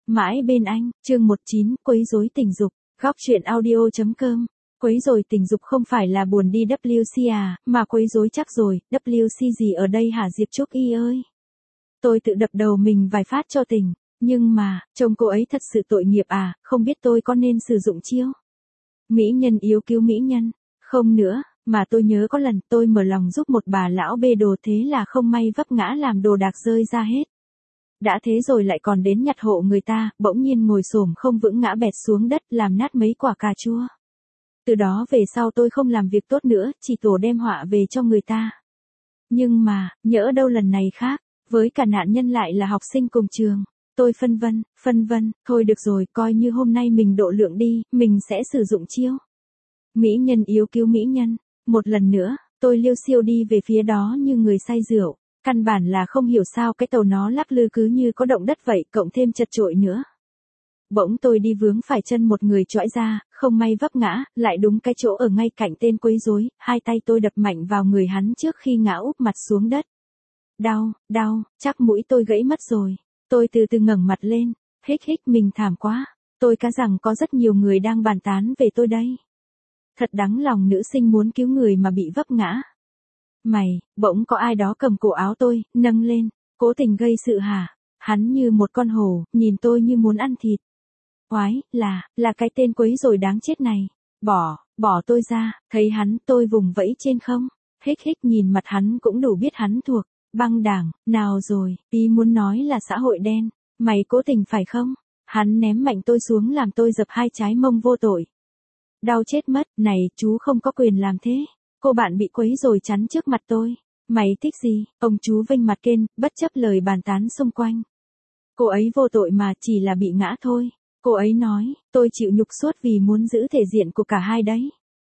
Mãi bên anh, chương 19, quấy rối tình dục, góc truyện audio.com. Quấy rối tình dục không phải là buồn đi WC à, mà quấy rối chắc rồi, WC gì ở đây hả Diệp Trúc Y ơi. Tôi tự đập đầu mình vài phát cho tỉnh, nhưng mà, trông cô ấy thật sự tội nghiệp à, không biết tôi có nên sử dụng chiêu. Mỹ nhân yếu cứu mỹ nhân, không nữa, mà tôi nhớ có lần tôi mở lòng giúp một bà lão bê đồ thế là không may vấp ngã làm đồ đạc rơi ra hết. Đã thế rồi lại còn đến nhặt hộ người ta, bỗng nhiên ngồi xổm không vững ngã bẹt xuống đất làm nát mấy quả cà chua. Từ đó về sau tôi không làm việc tốt nữa, chỉ tổ đem họa về cho người ta. Nhưng mà, nhỡ đâu lần này khác, với cả nạn nhân lại là học sinh cùng trường. Tôi phân vân, thôi được rồi, coi như hôm nay mình độ lượng đi, mình sẽ sử dụng chiêu. Mỹ nhân yếu cứu mỹ nhân, một lần nữa, tôi liêu xiêu đi về phía đó như người say rượu. Căn bản là không hiểu sao cái tàu nó lắc lư cứ như có động đất vậy, cộng thêm chật chội nữa. Bỗng tôi đi vướng phải chân một người chõi ra, không may vấp ngã, lại đúng cái chỗ ở ngay cạnh tên quấy rối, hai tay tôi đập mạnh vào người hắn trước khi ngã úp mặt xuống đất. Đau, chắc mũi tôi gãy mất rồi. Tôi từ từ ngẩng mặt lên, hích mình thảm quá. Tôi cá rằng có rất nhiều người đang bàn tán về tôi đây. Thật đáng lòng nữ sinh muốn cứu người mà bị vấp ngã. Bỗng có ai đó cầm cổ áo tôi, nâng lên, cố tình gây sự hả? Hắn như một con hổ, nhìn tôi như muốn ăn thịt. Oái, là cái tên quấy rối đáng chết này. Bỏ tôi ra, thấy hắn tôi vùng vẫy trên không. Hích nhìn mặt hắn cũng đủ biết hắn thuộc, băng đảng, nào rồi, ý muốn nói là xã hội đen. Mày cố tình phải không? Hắn ném mạnh tôi xuống làm tôi dập hai trái mông vô tội. Đau chết mất, này, chú không có quyền làm thế. Cô bạn bị quấy rồi chắn trước mặt tôi. Mày thích gì? Ông chú vênh mặt kên, bất chấp lời bàn tán xung quanh. Cô ấy vô tội mà, chỉ là bị ngã thôi. Cô ấy nói, tôi chịu nhục suốt vì muốn giữ thể diện của cả hai đấy.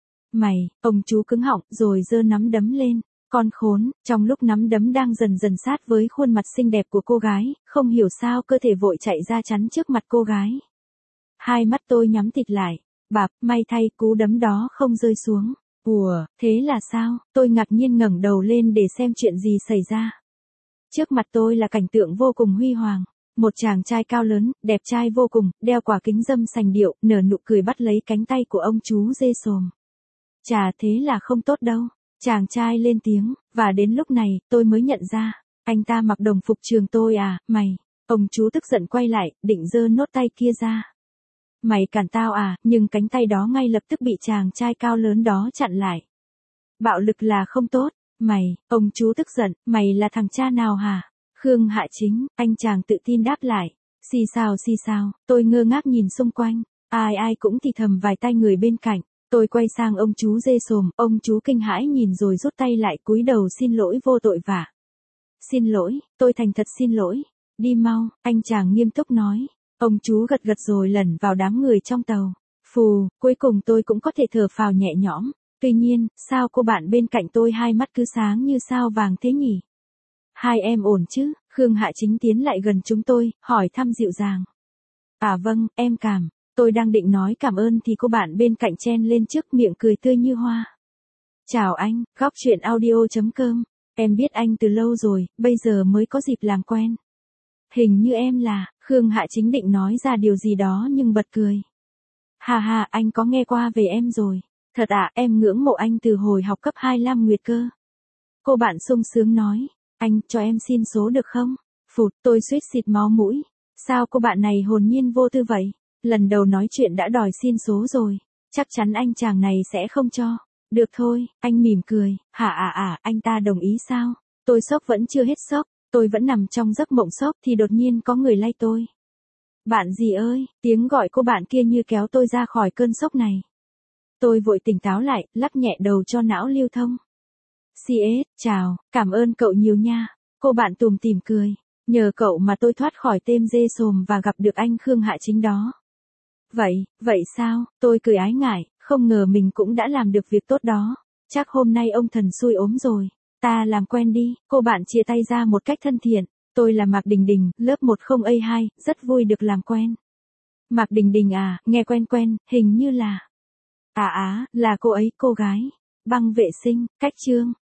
Ông chú cứng họng rồi giơ nắm đấm lên. Con khốn, trong lúc nắm đấm đang dần dần sát với khuôn mặt xinh đẹp của cô gái, không hiểu sao cơ thể vội chạy ra chắn trước mặt cô gái. Hai mắt tôi nhắm tịt lại. Bạp, may thay cú đấm đó không rơi xuống. Ủa, thế là sao? Tôi ngạc nhiên ngẩng đầu lên để xem chuyện gì xảy ra. Trước mặt tôi là cảnh tượng vô cùng huy hoàng. Một chàng trai cao lớn, đẹp trai vô cùng, đeo quả kính râm sành điệu, nở nụ cười bắt lấy cánh tay của ông chú dê xồm. Chà, thế là không tốt đâu. Chàng trai lên tiếng, và đến lúc này, tôi mới nhận ra. Anh ta mặc đồng phục trường tôi à, mày. Ông chú tức giận quay lại, định giơ nốt tay kia ra. Mày cản tao à, nhưng cánh tay đó ngay lập tức bị chàng trai cao lớn đó chặn lại. Bạo lực là không tốt. Ông chú tức giận, mày là thằng cha nào hả? Khương Hạ Chính, anh chàng tự tin đáp lại. Xì xào, tôi ngơ ngác nhìn xung quanh. Ai cũng thì thầm vài tay người bên cạnh. Tôi quay sang ông chú dê xồm, ông chú kinh hãi nhìn rồi rút tay lại cúi đầu xin lỗi vô tội vạ. Xin lỗi, tôi thành thật xin lỗi. Đi mau, anh chàng nghiêm túc nói. Ông chú gật rồi lẩn vào đám người trong tàu. Phù, cuối cùng tôi cũng có thể thở phào nhẹ nhõm. Tuy nhiên, sao cô bạn bên cạnh tôi hai mắt cứ sáng như sao vàng thế nhỉ? Hai em ổn chứ? Khương Hạ Chính tiến lại gần chúng tôi, hỏi thăm dịu dàng. À vâng, em cảm. Tôi đang định nói cảm ơn thì cô bạn bên cạnh chen lên trước miệng cười tươi như hoa. Chào anh, góc truyện audio.com. Em biết anh từ lâu rồi, bây giờ mới có dịp làm quen. Hình như em là, Khương Hạ Chính định nói ra điều gì đó nhưng bật cười. Ha, anh có nghe qua về em rồi. Thật ạ, em ngưỡng mộ anh từ hồi học cấp 25 Nguyệt cơ. Cô bạn sung sướng nói, anh, cho em xin số được không? Phụt, tôi suýt xịt máu mũi. Sao cô bạn này hồn nhiên vô tư vậy? Lần đầu nói chuyện đã đòi xin số rồi. Chắc chắn anh chàng này sẽ không cho. Được thôi, anh mỉm cười. Hả anh ta đồng ý sao? Tôi sốc vẫn chưa hết sốc. Tôi vẫn nằm trong giấc mộng sốc thì đột nhiên có người lay tôi. Bạn gì ơi, tiếng gọi cô bạn kia như kéo tôi ra khỏi cơn sốc này. Tôi vội tỉnh táo lại, lắc nhẹ đầu cho não lưu thông. CS, chào, cảm ơn cậu nhiều nha. Cô bạn tủm tỉm cười. Nhờ cậu mà tôi thoát khỏi tên dê xồm và gặp được anh Khương Hạ Chính đó. Vậy sao? Tôi cười ái ngại, không ngờ mình cũng đã làm được việc tốt đó. Chắc hôm nay ông thần xui ốm rồi. Ta làm quen đi. Cô bạn chia tay ra một cách thân thiện. Tôi là Mạc Đình Đình, lớp 10A2, rất vui được làm quen. Mạc Đình Đình à, nghe quen, hình như là. Là cô ấy, cô gái. Băng vệ sinh, cách chương.